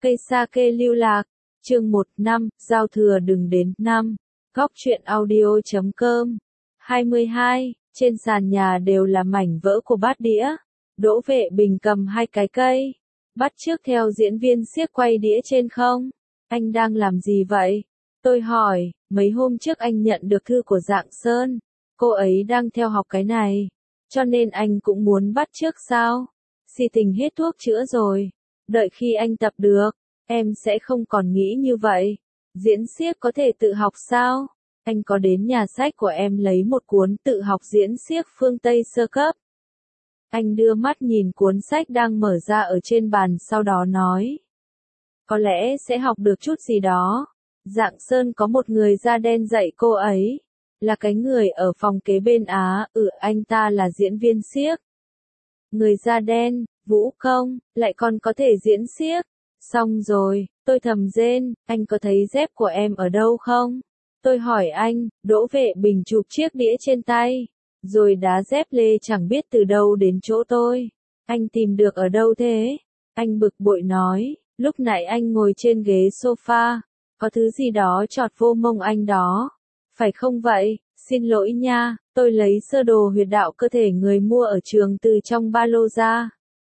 Cây sake lưu lạc, chương 1 năm, giao thừa đừng đến năm. Góc truyện audio.com 22, trên sàn nhà đều là mảnh vỡ của bát đĩa. Đỗ Vệ Bình cầm hai cái cây, bắt chước theo diễn viên xiếc quay đĩa trên không. Anh đang làm gì vậy? Tôi hỏi, mấy hôm trước anh nhận được thư của Dạng Sơn. Cô ấy đang theo học cái này, cho nên anh cũng muốn bắt chước sao? Si tình hết thuốc chữa rồi. Đợi khi anh tập được, em sẽ không còn nghĩ như vậy. Diễn xiếc có thể tự học sao? Anh có đến nhà sách của em lấy một cuốn tự học diễn xiếc phương Tây sơ cấp. Anh đưa mắt nhìn cuốn sách đang mở ra ở trên bàn, sau đó nói. Có lẽ sẽ học được chút gì đó. Dạng Sơn có một người da đen dạy cô ấy. Là cái người ở phòng kế bên á. Anh ta là diễn viên xiếc. Người da đen, vũ công, lại còn có thể diễn xiếc. Xong rồi, tôi thầm rên, anh có thấy dép của em ở đâu không? Tôi hỏi anh. Đỗ Vệ Bình chụp chiếc đĩa trên tay, rồi đá dép lê chẳng biết từ đâu đến chỗ tôi. Anh tìm được ở đâu thế? Anh bực bội nói, lúc nãy anh ngồi trên ghế sofa, có thứ gì đó chọt vô mông anh đó. Phải không vậy? Xin lỗi nha, tôi lấy sơ đồ huyệt đạo cơ thể người mua ở trường từ trong ba lô ra.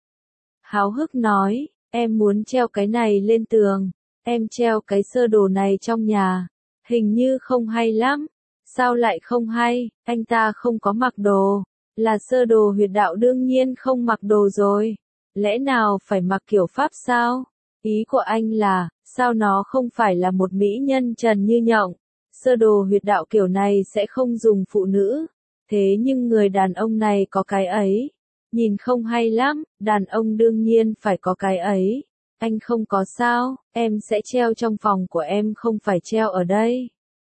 Háo hức nói, em muốn treo cái này lên tường, em treo cái sơ đồ này trong nhà, hình như không hay lắm. Sao lại không hay? Anh ta không có mặc đồ, là sơ đồ huyệt đạo đương nhiên không mặc đồ rồi. Lẽ nào phải mặc kiểu Pháp sao? Ý của anh là, sao nó không phải là một mỹ nhân trần như nhộng? Sơ đồ huyệt đạo kiểu này sẽ không dùng phụ nữ. Thế nhưng người đàn ông này có cái ấy. Nhìn không hay lắm, đàn ông đương nhiên phải có cái ấy. Anh không có sao, em sẽ treo trong phòng của em, không phải treo ở đây.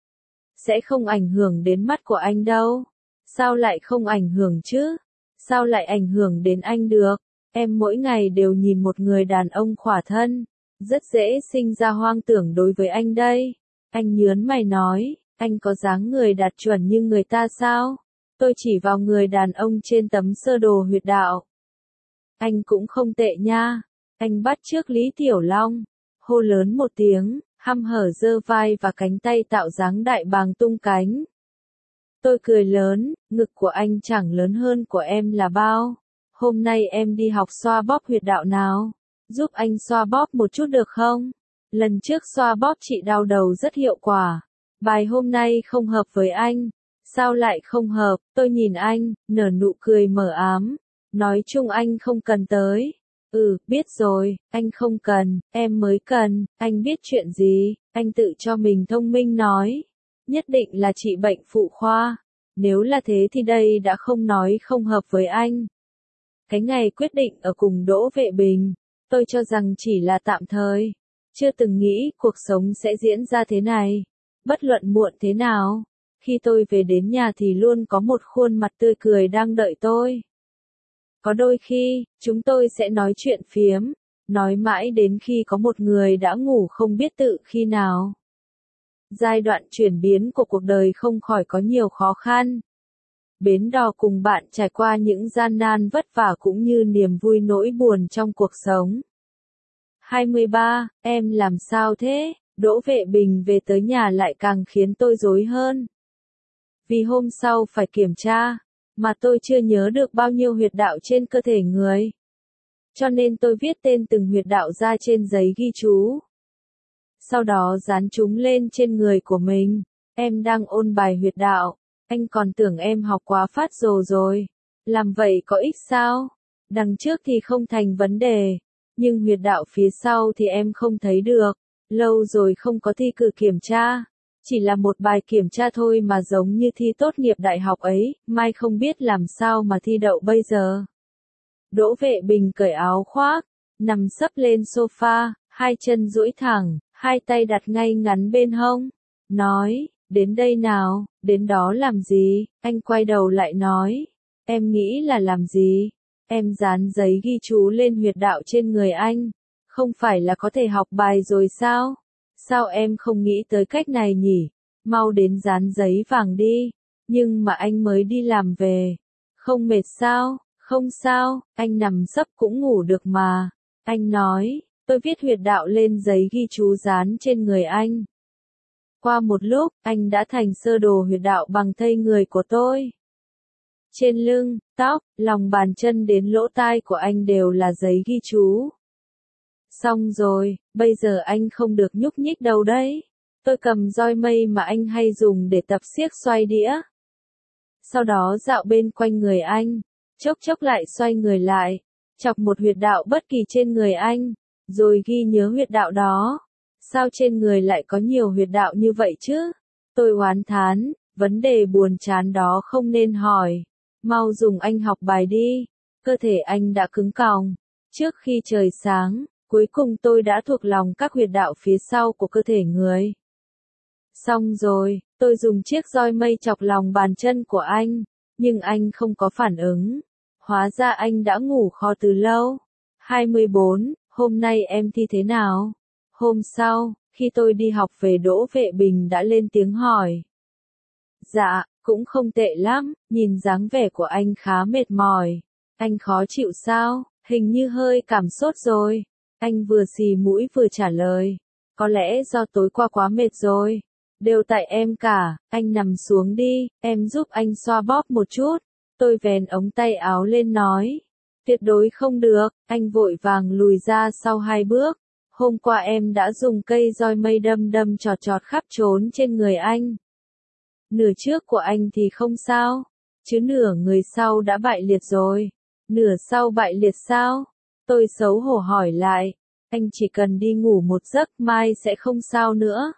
Sẽ không ảnh hưởng đến mắt của anh đâu. Sao lại không ảnh hưởng chứ? Sao lại ảnh hưởng đến anh được? Em mỗi ngày đều nhìn một người đàn ông khỏa thân. Rất dễ sinh ra hoang tưởng đối với anh đây. Anh nhớn mày nói, anh có dáng người đạt chuẩn như người ta sao? Tôi chỉ vào người đàn ông trên tấm sơ đồ huyệt đạo. Anh cũng không tệ nha. Anh bắt chước Lý Tiểu Long. Hô lớn một tiếng, hăm hở giơ vai và cánh tay tạo dáng đại bàng tung cánh. Tôi cười lớn, ngực của anh chẳng lớn hơn của em là bao. Hôm nay em đi học xoa bóp huyệt đạo nào? Giúp anh xoa bóp một chút được không? Lần trước xoa bóp chị đau đầu rất hiệu quả. Bài hôm nay không hợp với anh. Sao lại không hợp? Tôi nhìn anh, nở nụ cười mờ ám. Nói chung anh không cần tới. Biết rồi, anh không cần, em mới cần. Anh biết chuyện gì? Anh tự cho mình thông minh nói. Nhất định là trị bệnh phụ khoa. Nếu là thế thì đây đã không nói không hợp với anh. Cái ngày quyết định ở cùng Đỗ Vệ Bình, tôi cho rằng chỉ là tạm thời. Chưa từng nghĩ cuộc sống sẽ diễn ra thế này. Bất luận muộn thế nào, khi tôi về đến nhà thì luôn có một khuôn mặt tươi cười đang đợi tôi. Có đôi khi, chúng tôi sẽ nói chuyện phiếm, nói mãi đến khi có một người đã ngủ không biết tự khi nào. Giai đoạn chuyển biến của cuộc đời không khỏi có nhiều khó khăn. Bến đò cùng bạn trải qua những gian nan vất vả cũng như niềm vui nỗi buồn trong cuộc sống. 23, em làm sao thế? Đỗ Vệ Bình về tới nhà lại càng khiến tôi rối hơn. Vì hôm sau phải kiểm tra, mà tôi chưa nhớ được bao nhiêu huyệt đạo trên cơ thể người. Cho nên tôi viết tên từng huyệt đạo ra trên giấy ghi chú. Sau đó dán chúng lên trên người của mình. Em đang ôn bài huyệt đạo. Anh còn tưởng em học quá phát rồi. Làm vậy có ích sao? Đằng trước thì không thành vấn đề. Nhưng huyệt đạo phía sau thì em không thấy được. Lâu rồi không có thi cử kiểm tra. Chỉ là một bài kiểm tra thôi mà giống như thi tốt nghiệp đại học ấy, mai không biết làm sao mà thi đậu bây giờ. Đỗ Vệ Bình cởi áo khoác, nằm sấp lên sofa, hai chân duỗi thẳng, hai tay đặt ngay ngắn bên hông. Nói, đến đây nào, đến đó làm gì? Anh quay đầu lại nói, em nghĩ là làm gì? Em dán giấy ghi chú lên huyệt đạo trên người anh. Không phải là có thể học bài rồi sao? Sao em không nghĩ tới cách này nhỉ? Mau đến dán giấy vàng đi. Nhưng mà anh mới đi làm về. Không mệt sao? Không sao, anh nằm sấp cũng ngủ được mà. Anh nói, Tôi viết huyệt đạo lên giấy ghi chú dán trên người anh. Qua một lúc, anh đã thành sơ đồ huyệt đạo bằng thây người của tôi. Trên lưng, tóc, lòng bàn chân đến lỗ tai của anh đều là giấy ghi chú. Xong rồi, bây giờ anh không được nhúc nhích đâu đấy. Tôi cầm roi mây mà anh hay dùng để tập xiếc xoay đĩa. Sau đó dạo bên quanh người anh, chốc chốc lại xoay người lại, chọc một huyệt đạo bất kỳ trên người anh, rồi ghi nhớ huyệt đạo đó. Sao trên người lại có nhiều huyệt đạo như vậy chứ? Tôi oán thán, vấn đề buồn chán đó không nên hỏi. Mau dùng anh học bài đi. Cơ thể anh đã cứng còng. Trước khi trời sáng, cuối cùng tôi đã thuộc lòng các huyệt đạo phía sau của cơ thể người. Xong rồi, tôi dùng chiếc roi mây chọc lòng bàn chân của anh, nhưng anh không có phản ứng. Hóa ra anh đã ngủ kho từ lâu. 24. Hôm nay em thi thế nào? Hôm sau, khi tôi đi học về Đỗ Vệ Bình đã lên tiếng hỏi. Dạ, cũng không tệ lắm, nhìn dáng vẻ của anh khá mệt mỏi. Anh khó chịu sao? Hình như hơi cảm sốt rồi. Anh vừa xì mũi vừa trả lời. Có lẽ do tối qua quá mệt rồi. Đều tại em cả, anh nằm xuống đi, em giúp anh xoa bóp một chút. Tôi vén ống tay áo lên nói. Tuyệt đối không được, anh vội vàng lùi ra sau 2 bước. Hôm qua em đã dùng cây roi mây đâm đâm chọt chọt khắp trốn trên người anh. Nửa trước của anh thì không sao, chứ nửa người sau đã bại liệt rồi. Nửa sau bại liệt sao? Tôi xấu hổ hỏi lại. Anh chỉ cần đi ngủ một giấc mai sẽ không sao nữa.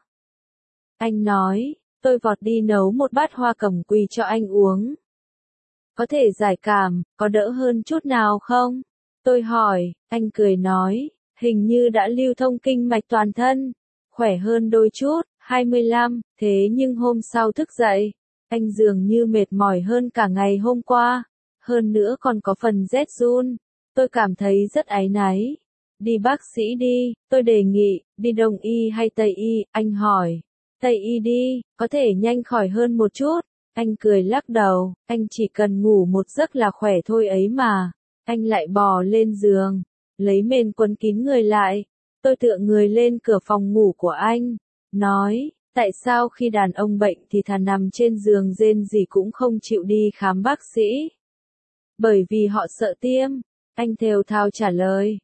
Anh nói, tôi vọt đi nấu một bát hoa cẩm quỳ cho anh uống. Có thể giải cảm, có đỡ hơn chút nào không? Tôi hỏi, anh cười nói, hình như đã lưu thông kinh mạch toàn thân, khỏe hơn đôi chút. 25, thế nhưng hôm sau thức dậy, anh dường như mệt mỏi hơn cả ngày hôm qua, hơn nữa còn có phần rét run. Tôi cảm thấy rất áy náy. Đi bác sĩ đi, tôi đề nghị, đi Đông y hay Tây y, anh hỏi. Tây y đi, có thể nhanh khỏi hơn một chút. Anh cười lắc đầu, anh chỉ cần ngủ một giấc là khỏe thôi ấy mà. Anh lại bò lên giường, lấy mền quấn kín người lại. Tôi tựa người lên cửa phòng ngủ của anh, nói, tại sao khi đàn ông bệnh thì thà nằm trên giường rên gì cũng không chịu đi khám bác sĩ? Bởi vì họ sợ tiêm. Anh thều thào trả lời.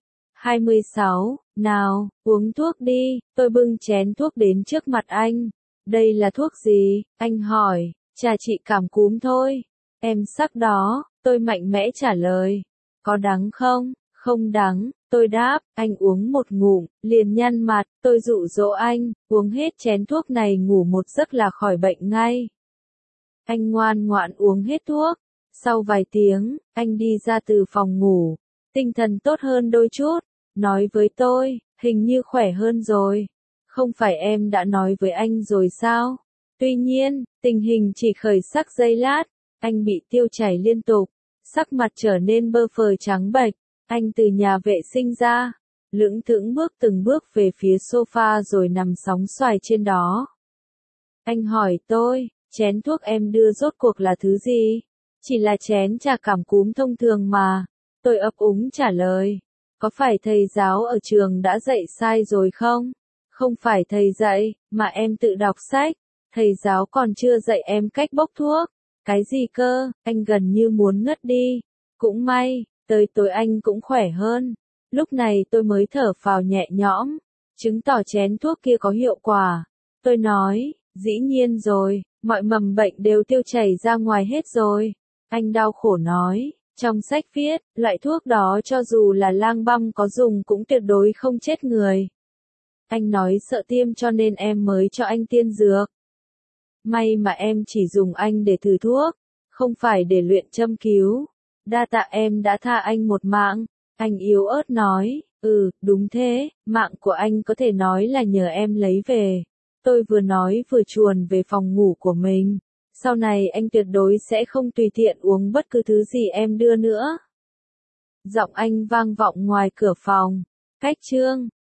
26, nào, uống thuốc đi. Tôi bưng chén thuốc đến trước mặt anh. Đây là thuốc gì? Anh hỏi. Trà trị cảm cúm thôi. Em sắc đó, tôi mạnh mẽ trả lời. Có đắng không? Không đắng, tôi đáp. Anh uống một ngụm, liền nhăn mặt. Tôi dụ dỗ anh, uống hết chén thuốc này ngủ một giấc là khỏi bệnh ngay. Anh ngoan ngoãn uống hết thuốc. Sau vài tiếng, anh đi ra từ phòng ngủ. Tinh thần tốt hơn đôi chút. Nói với tôi, hình như khỏe hơn rồi. Không phải em đã nói với anh rồi sao? Tuy nhiên, tình hình chỉ khởi sắc giây lát. Anh bị tiêu chảy liên tục. Sắc mặt trở nên bơ phờ trắng bệch. Anh từ nhà vệ sinh ra. Lững thững bước từng bước về phía sofa rồi nằm sóng xoài trên đó. Anh hỏi tôi, chén thuốc em đưa rốt cuộc là thứ gì? Chỉ là chén trà cảm cúm thông thường mà. Tôi ấp úng trả lời. Có phải thầy giáo ở trường đã dạy sai rồi không? Không phải thầy dạy, mà em tự đọc sách. Thầy giáo còn chưa dạy em cách bốc thuốc. Cái gì cơ? Anh gần như muốn ngất đi. Cũng may, tới tối anh cũng khỏe hơn. Lúc này tôi mới thở phào nhẹ nhõm. Chứng tỏ chén thuốc kia có hiệu quả. Tôi nói, dĩ nhiên rồi, mọi mầm bệnh đều tiêu chảy ra ngoài hết rồi. Anh đau khổ nói, trong sách viết, loại thuốc đó cho dù là lang băm có dùng cũng tuyệt đối không chết người. Anh nói sợ tiêm cho nên em mới cho anh tiên dược. May mà em chỉ dùng anh để thử thuốc, không phải để luyện châm cứu. Đa tạ em đã tha anh một mạng. Anh yếu ớt nói, đúng thế, mạng của anh có thể nói là nhờ em lấy về. Tôi vừa nói vừa chuồn về phòng ngủ của mình. Sau này anh tuyệt đối sẽ không tùy tiện uống bất cứ thứ gì em đưa nữa. Giọng anh vang vọng ngoài cửa phòng. Cách chương